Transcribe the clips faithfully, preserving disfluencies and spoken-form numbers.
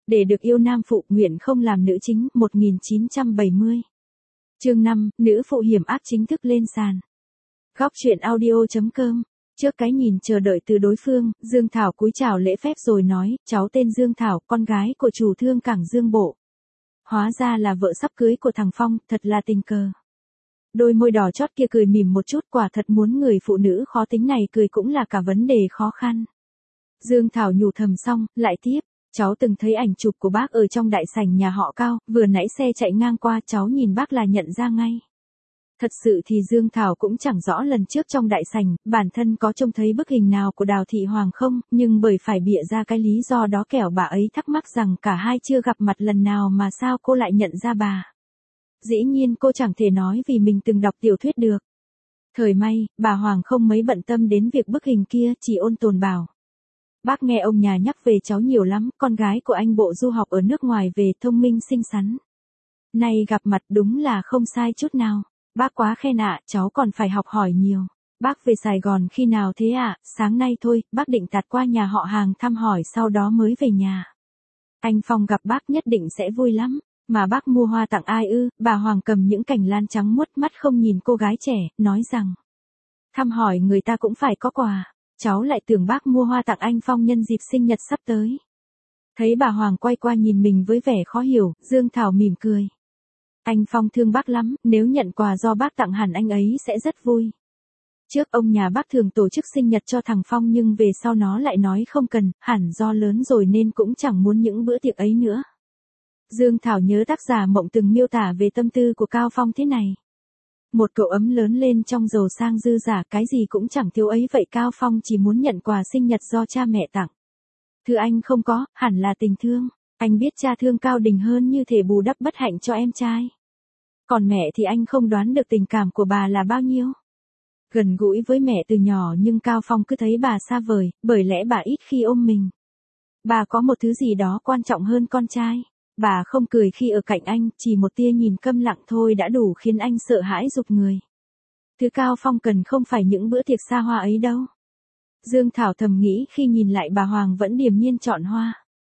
Để được yêu nam phụ nguyện không làm nữ chính, một nghìn chín trăm bảy mươi. Chương năm, nữ phụ hiểm ác chính thức lên sàn. Góc truyện audio chấm com. Trước cái nhìn chờ đợi từ đối phương, Dương Thảo cúi chào lễ phép rồi nói, cháu tên Dương Thảo, con gái của chủ thương cảng Dương Bộ. Hóa ra là vợ sắp cưới của thằng Phong, thật là tình cờ. Đôi môi đỏ chót kia cười mỉm một chút, quả thật muốn người phụ nữ khó tính này cười cũng là cả vấn đề khó khăn. Dương Thảo nhủ thầm xong, lại tiếp, cháu từng thấy ảnh chụp của bác ở trong đại sảnh nhà họ Cao, vừa nãy xe chạy ngang qua cháu nhìn bác là nhận ra ngay. Thật sự thì Dương Thảo cũng chẳng rõ lần trước trong đại sảnh, bản thân có trông thấy bức hình nào của Đào Thị Hoàng không, nhưng bởi phải bịa ra cái lý do đó kẻo bà ấy thắc mắc rằng cả hai chưa gặp mặt lần nào mà sao cô lại nhận ra bà. Dĩ nhiên cô chẳng thể nói vì mình từng đọc tiểu thuyết được. Thời may, bà Hoàng không mấy bận tâm đến việc bức hình kia, chỉ ôn tồn bảo. Bác nghe ông nhà nhắc về cháu nhiều lắm, con gái của anh Bộ du học ở nước ngoài về, thông minh xinh xắn. Nay gặp mặt đúng là không sai chút nào. Bác quá khen ạ, cháu còn phải học hỏi nhiều. Bác về Sài Gòn khi nào thế ạ? Sáng nay thôi, bác định tạt qua nhà họ Hàng thăm hỏi sau đó mới về nhà. Anh Phong gặp bác nhất định sẽ vui lắm. Mà bác mua hoa tặng ai ư? Bà Hoàng cầm những cành lan trắng muốt mắt không nhìn cô gái trẻ, nói rằng. Thăm hỏi người ta cũng phải có quà. Cháu lại tưởng bác mua hoa tặng anh Phong nhân dịp sinh nhật sắp tới. Thấy bà Hoàng quay qua nhìn mình với vẻ khó hiểu, Dương Thảo mỉm cười. Anh Phong thương bác lắm, nếu nhận quà do bác tặng hẳn anh ấy sẽ rất vui. Trước ông nhà bác thường tổ chức sinh nhật cho thằng Phong nhưng về sau nó lại nói không cần, hẳn do lớn rồi nên cũng chẳng muốn những bữa tiệc ấy nữa. Dương Thảo nhớ tác giả Mộng từng miêu tả về tâm tư của Cao Phong thế này. Một cậu ấm lớn lên trong giàu sang dư giả, cái gì cũng chẳng thiếu ấy vậy Cao Phong chỉ muốn nhận quà sinh nhật do cha mẹ tặng. Thứ anh không có, hẳn là tình thương. Anh biết cha thương Cao Đình hơn như thể bù đắp bất hạnh cho em trai. Còn mẹ thì anh không đoán được tình cảm của bà là bao nhiêu. Gần gũi với mẹ từ nhỏ nhưng Cao Phong cứ thấy bà xa vời, bởi lẽ bà ít khi ôm mình. Bà có một thứ gì đó quan trọng hơn con trai. Bà không cười khi ở cạnh anh, chỉ một tia nhìn câm lặng thôi đã đủ khiến anh sợ hãi rụt người. Thứ Cao Phong cần không phải những bữa tiệc xa hoa ấy đâu. Dương Thảo thầm nghĩ khi nhìn lại bà Hoàng vẫn điềm nhiên chọn hoa.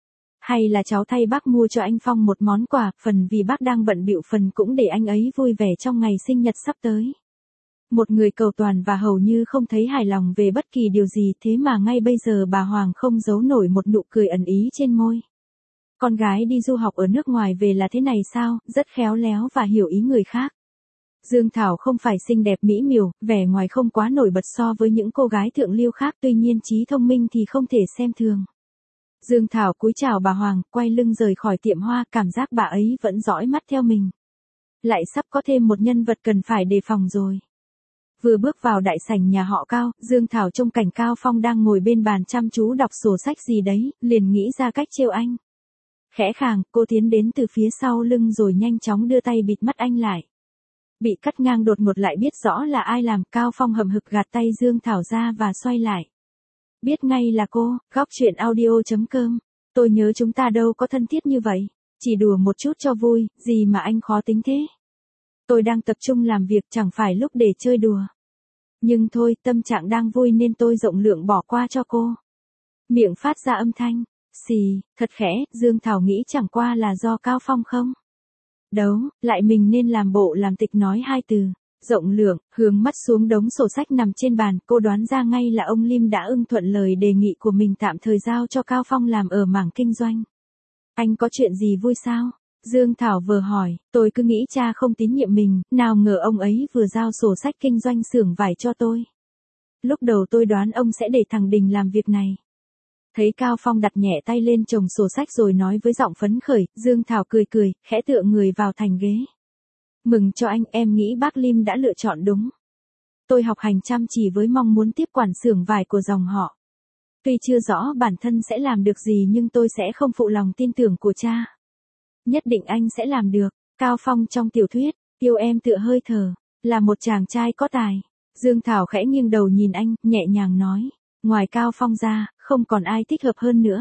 Hay là cháu thay bác mua cho anh Phong một món quà, phần vì bác đang bận bịu, phần cũng để anh ấy vui vẻ trong ngày sinh nhật sắp tới. Một người cầu toàn và hầu như không thấy hài lòng về bất kỳ điều gì, thế mà ngay bây giờ bà Hoàng không giấu nổi một nụ cười ẩn ý trên môi. Con gái đi du học ở nước ngoài về là thế này sao, rất khéo léo và hiểu ý người khác. Dương Thảo không phải xinh đẹp mỹ miều, vẻ ngoài không quá nổi bật so với những cô gái thượng lưu khác, tuy nhiên trí thông minh thì không thể xem thường. Dương Thảo cúi chào bà Hoàng, quay lưng rời khỏi tiệm hoa, cảm giác bà ấy vẫn dõi mắt theo mình. Lại sắp có thêm một nhân vật cần phải đề phòng rồi. Vừa bước vào đại sảnh nhà họ Cao, Dương Thảo trông cảnh Cao Phong đang ngồi bên bàn chăm chú đọc sổ sách gì đấy, liền nghĩ ra cách trêu anh. Khẽ khàng, cô tiến đến từ phía sau lưng rồi nhanh chóng đưa tay bịt mắt anh lại. Bị cắt ngang đột ngột lại biết rõ là ai làm, Cao Phong hậm hực gạt tay Dương Thảo ra và xoay lại. Biết ngay là cô, góc truyện audio chấm com. Tôi nhớ chúng ta đâu có thân thiết như vậy. Chỉ đùa một chút cho vui, gì mà anh khó tính thế. Tôi đang tập trung làm việc, chẳng phải lúc để chơi đùa. Nhưng thôi, tâm trạng đang vui nên tôi rộng lượng bỏ qua cho cô. Miệng phát ra âm thanh. Xì, thật khẽ, Dương Thảo nghĩ chẳng qua là do Cao Phong không? Đấu, lại mình nên làm bộ làm tịch nói hai từ. Rộng lượng, hướng mắt xuống đống sổ sách nằm trên bàn, cô đoán ra ngay là ông Lim đã ưng thuận lời đề nghị của mình tạm thời giao cho Cao Phong làm ở mảng kinh doanh. Anh có chuyện gì vui sao? Dương Thảo vừa hỏi, tôi cứ nghĩ cha không tín nhiệm mình, nào ngờ ông ấy vừa giao sổ sách kinh doanh xưởng vải cho tôi. Lúc đầu tôi đoán ông sẽ để thằng Đình làm việc này. Thấy Cao Phong đặt nhẹ tay lên chồng sổ sách rồi nói với giọng phấn khởi, Dương Thảo cười cười, khẽ tựa người vào thành ghế. Mừng cho anh, em nghĩ bác Lim đã lựa chọn đúng. Tôi học hành chăm chỉ với mong muốn tiếp quản xưởng vải của dòng họ. Tuy chưa rõ bản thân sẽ làm được gì nhưng tôi sẽ không phụ lòng tin tưởng của cha. Nhất định anh sẽ làm được. Cao Phong trong tiểu thuyết, yêu em tựa hơi thở, là một chàng trai có tài. Dương Thảo khẽ nghiêng đầu nhìn anh, nhẹ nhàng nói. Ngoài Cao Phong ra, không còn ai thích hợp hơn nữa.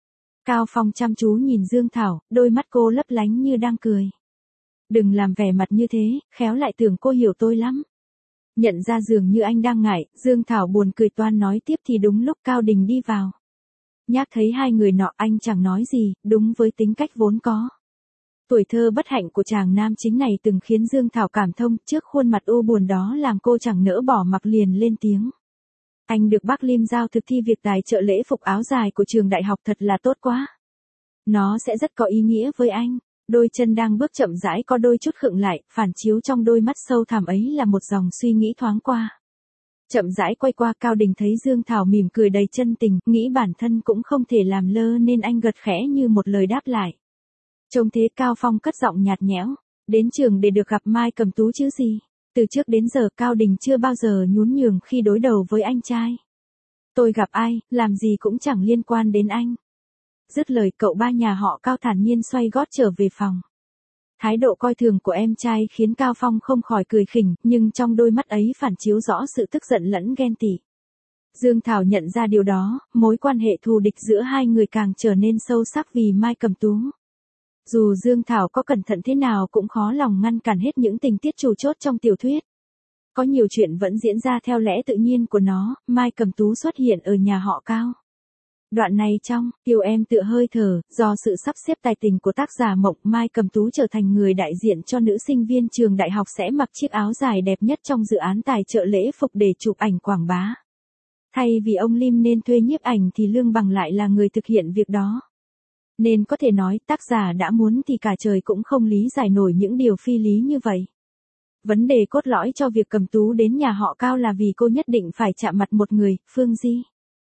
Cao Phong chăm chú nhìn Dương Thảo, đôi mắt cô lấp lánh như đang cười. Đừng làm vẻ mặt như thế, khéo lại tưởng cô hiểu tôi lắm. Nhận ra dường như anh đang ngại, Dương Thảo buồn cười toan nói tiếp thì đúng lúc Cao Đình đi vào. Nhắc thấy hai người nọ anh chẳng nói gì, đúng với tính cách vốn có. Tuổi thơ bất hạnh của chàng nam chính này từng khiến Dương Thảo cảm thông, trước khuôn mặt u buồn đó làm cô chẳng nỡ bỏ mặc liền lên tiếng. Anh được bác Lim giao thực thi việc tài trợ lễ phục áo dài của trường đại học thật là tốt quá. Nó sẽ rất có ý nghĩa với anh. Đôi chân đang bước chậm rãi có đôi chút khựng lại, phản chiếu trong đôi mắt sâu thẳm ấy là một dòng suy nghĩ thoáng qua. Chậm rãi quay qua Cao Đình thấy Dương Thảo mỉm cười đầy chân tình, nghĩ bản thân cũng không thể làm lơ nên anh gật khẽ như một lời đáp lại. Trông thế Cao Phong cất giọng nhạt nhẽo, đến trường để được gặp Mai Cầm Tú chứ gì. Từ trước đến giờ Cao Đình chưa bao giờ nhún nhường khi đối đầu với anh trai. Tôi gặp ai, làm gì cũng chẳng liên quan đến anh. Dứt lời cậu ba nhà họ Cao thản nhiên xoay gót trở về phòng. Thái độ coi thường của em trai khiến Cao Phong không khỏi cười khỉnh, nhưng trong đôi mắt ấy phản chiếu rõ sự tức giận lẫn ghen tị. Dương Thảo nhận ra điều đó, mối quan hệ thù địch giữa hai người càng trở nên sâu sắc vì Mai Cầm Tú. Dù Dương Thảo có cẩn thận thế nào cũng khó lòng ngăn cản hết những tình tiết chủ chốt trong tiểu thuyết. Có nhiều chuyện vẫn diễn ra theo lẽ tự nhiên của nó, Mai Cầm Tú xuất hiện ở nhà họ Cao. Đoạn này trong Yêu Em Tựa Hơi Thở, do sự sắp xếp tài tình của tác giả Mộng, Mai Cầm Tú trở thành người đại diện cho nữ sinh viên trường đại học sẽ mặc chiếc áo dài đẹp nhất trong dự án tài trợ lễ phục để chụp ảnh quảng bá. Thay vì ông Lim nên thuê nhiếp ảnh thì Lương Bằng lại là người thực hiện việc đó. Nên có thể nói tác giả đã muốn thì cả trời cũng không lý giải nổi những điều phi lý như vậy. Vấn đề cốt lõi cho việc Cầm Tú đến nhà họ Cao là vì cô nhất định phải chạm mặt một người, Phương Di.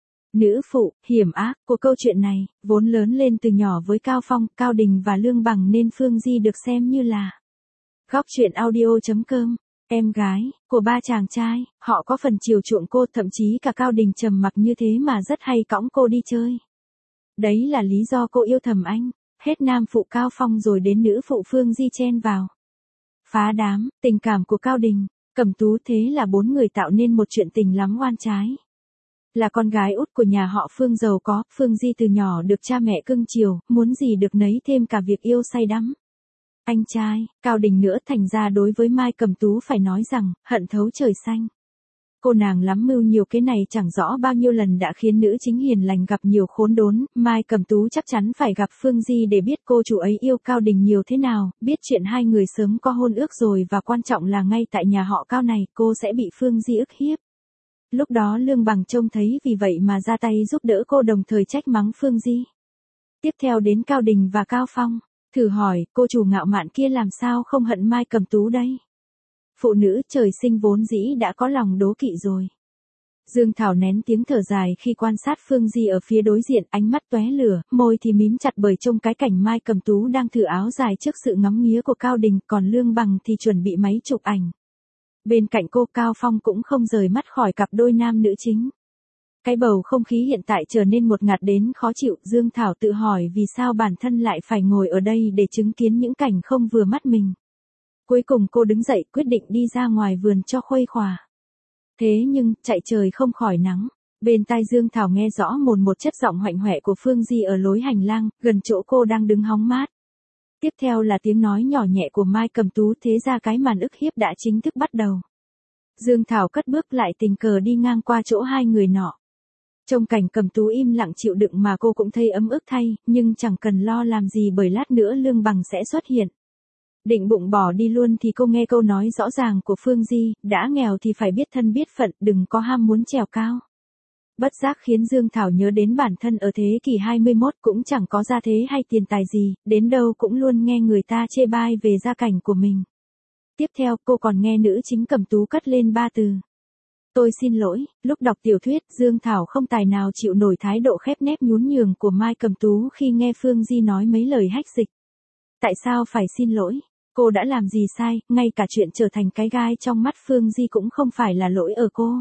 Nữ phụ, hiểm ác của câu chuyện này, vốn lớn lên từ nhỏ với Cao Phong, Cao Đình và Lương Bằng nên Phương Di được xem như là Góc truyện audio chấm com, em gái của ba chàng trai, họ có phần chiều chuộng cô, thậm chí cả Cao Đình trầm mặc như thế mà rất hay cõng cô đi chơi. Đấy là lý do cô yêu thầm anh, hết nam phụ Cao Phong rồi đến nữ phụ Phương Di chen vào. Phá đám, tình cảm của Cao Đình, Cầm Tú thế là bốn người tạo nên một chuyện tình lắm oan trái. Là con gái út của nhà họ Phương giàu có, Phương Di từ nhỏ được cha mẹ cưng chiều, muốn gì được nấy thêm cả việc yêu say đắm. Anh trai, Cao Đình nữa thành ra đối với Mai Cầm Tú phải nói rằng, hận thấu trời xanh. Cô nàng lắm mưu nhiều kế này chẳng rõ bao nhiêu lần đã khiến nữ chính hiền lành gặp nhiều khốn đốn, Mai Cầm Tú chắc chắn phải gặp Phương Di để biết cô chủ ấy yêu Cao Đình nhiều thế nào, biết chuyện hai người sớm có hôn ước rồi và quan trọng là ngay tại nhà họ Cao này cô sẽ bị Phương Di ức hiếp. Lúc đó Lương Bằng trông thấy vì vậy mà ra tay giúp đỡ cô đồng thời trách mắng Phương Di. Tiếp theo đến Cao Đình và Cao Phong, thử hỏi cô chủ ngạo mạn kia làm sao không hận Mai Cầm Tú đây. Phụ nữ trời sinh vốn dĩ đã có lòng đố kỵ rồi. Dương Thảo nén tiếng thở dài khi quan sát Phương Di ở phía đối diện, ánh mắt tóe lửa, môi thì mím chặt bởi trông cái cảnh Mai Cầm Tú đang thử áo dài trước sự ngắm nghía của Cao Đình, còn Lương Bằng thì chuẩn bị máy chụp ảnh. Bên cạnh cô Cao Phong cũng không rời mắt khỏi cặp đôi nam nữ chính. Cái bầu không khí hiện tại trở nên ngột ngạt đến khó chịu, Dương Thảo tự hỏi vì sao bản thân lại phải ngồi ở đây để chứng kiến những cảnh không vừa mắt mình. Cuối cùng cô đứng dậy quyết định đi ra ngoài vườn cho khuây khỏa. Thế nhưng, chạy trời không khỏi nắng. Bên tai Dương Thảo nghe rõ mồn một chất giọng hoạnh hoẹ của Phương Di ở lối hành lang, gần chỗ cô đang đứng hóng mát. Tiếp theo là tiếng nói nhỏ nhẹ của Mai Cầm Tú, thế ra cái màn ức hiếp đã chính thức bắt đầu. Dương Thảo cất bước lại tình cờ đi ngang qua chỗ hai người nọ. Trong cảnh Cầm Tú im lặng chịu đựng mà cô cũng thấy ấm ức thay, nhưng chẳng cần lo làm gì bởi lát nữa Lương Bằng sẽ xuất hiện. Định bụng bỏ đi luôn thì cô nghe câu nói rõ ràng của Phương Di, đã nghèo thì phải biết thân biết phận, đừng có ham muốn trèo cao. Bất giác khiến Dương Thảo nhớ đến bản thân ở thế kỷ hai mươi mốt cũng chẳng có gia thế hay tiền tài gì, đến đâu cũng luôn nghe người ta chê bai về gia cảnh của mình. Tiếp theo cô còn nghe nữ chính Cầm Tú cất lên ba từ. Tôi xin lỗi, lúc đọc tiểu thuyết Dương Thảo không tài nào chịu nổi thái độ khép nép nhún nhường của Mai Cầm Tú khi nghe Phương Di nói mấy lời hách dịch. Tại sao phải xin lỗi? Cô đã làm gì sai, ngay cả chuyện trở thành cái gai trong mắt Phương Di cũng không phải là lỗi ở cô.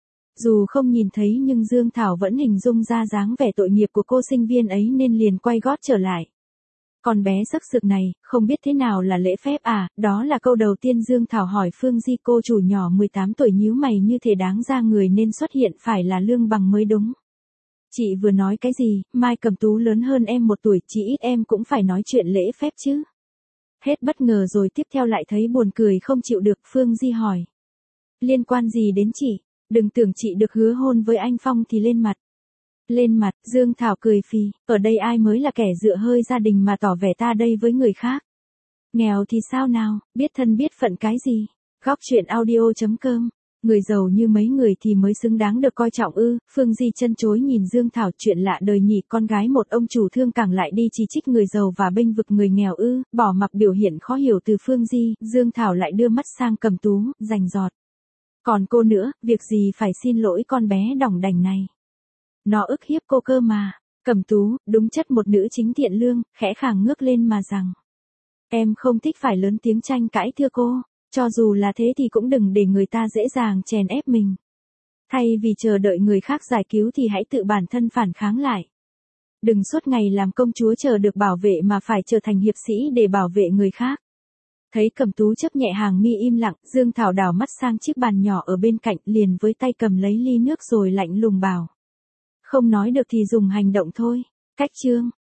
Dù không nhìn thấy nhưng Dương Thảo vẫn hình dung ra dáng vẻ tội nghiệp của cô sinh viên ấy nên liền quay gót trở lại. Con bé sắc sực này, không biết thế nào là lễ phép à, đó là câu đầu tiên Dương Thảo hỏi Phương Di. Cô chủ nhỏ mười tám tuổi nhíu mày như thể đáng ra người nên xuất hiện phải là Lương Bằng mới đúng. Chị vừa nói cái gì, Mai Cầm Tú lớn hơn em một tuổi, chỉ ít em cũng phải nói chuyện lễ phép chứ. Hết bất ngờ rồi tiếp theo lại thấy buồn cười không chịu được, Phương Di hỏi. Liên quan gì đến chị, đừng tưởng chị được hứa hôn với anh Phong thì lên mặt. Lên mặt, Dương Thảo cười phì, ở đây ai mới là kẻ dựa hơi gia đình mà tỏ vẻ ta đây với người khác. Nghèo thì sao nào, biết thân biết phận cái gì. Góc chuyện audio chấm com. Người giàu như mấy người thì mới xứng đáng được coi trọng ư. Phương Di chân chối nhìn Dương Thảo, chuyện lạ đời nhỉ, con gái một ông chủ thương càng lại đi chỉ trích người giàu và bênh vực người nghèo ư. Bỏ mặc biểu hiện khó hiểu từ Phương Di, Dương Thảo lại đưa mắt sang Cẩm Tú, rành rọt. Còn cô nữa, việc gì phải xin lỗi con bé đỏng đành này. Nó ức hiếp cô cơ mà. Cẩm Tú, đúng chất một nữ chính thiện lương, khẽ khàng ngước lên mà rằng. Em không thích phải lớn tiếng tranh cãi thưa cô. Cho dù là thế thì cũng đừng để người ta dễ dàng chèn ép mình. Thay vì chờ đợi người khác giải cứu thì hãy tự bản thân phản kháng lại. Đừng suốt ngày làm công chúa chờ được bảo vệ mà phải trở thành hiệp sĩ để bảo vệ người khác. Thấy Cẩm Tú chấp nhẹ hàng mi im lặng, Dương Thảo đảo mắt sang chiếc bàn nhỏ ở bên cạnh, liền với tay cầm lấy ly nước rồi lạnh lùng bảo. Không nói được thì dùng hành động thôi. Cách chương.